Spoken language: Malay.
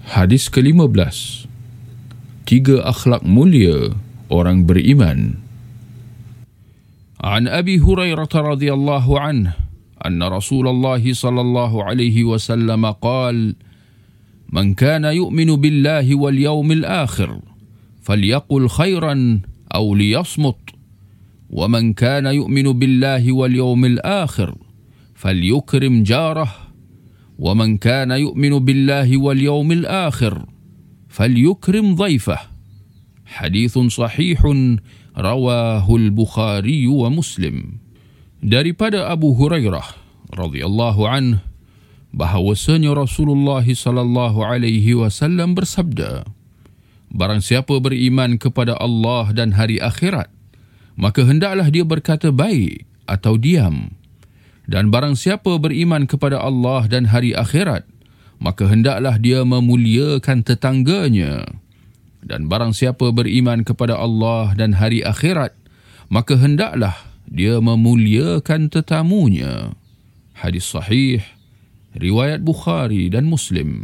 Hadis ke-15. 3 akhlak mulia orang beriman. An Abi Hurairah radhiyallahu anhu anna Rasulullah sallallahu alaihi wasallam qala man kana yu'minu billahi wal yawmil akhir falyaqul khairan aw liyasmut wa man kana yu'minu billahi wal yawmil akhir falyukrim jarah wa man kana yu'minu billahi wal yawmil akhir falyukrim dhaifah. Hadithun sahihun rawahul Bukhari wa Muslim. Daripada Abu Hurairah radhiyallahu anhu bahawasanya Rasulullah sallallahu alaihi wasallam bersabda, barang siapa beriman kepada Allah dan hari akhirat, maka hendaklah dia berkata baik atau diam. Dan barang siapa beriman kepada Allah dan hari akhirat, maka hendaklah dia memuliakan tetangganya. Dan barang siapa beriman kepada Allah dan hari akhirat, maka hendaklah dia memuliakan tetamunya. Hadis sahih, riwayat Bukhari dan Muslim.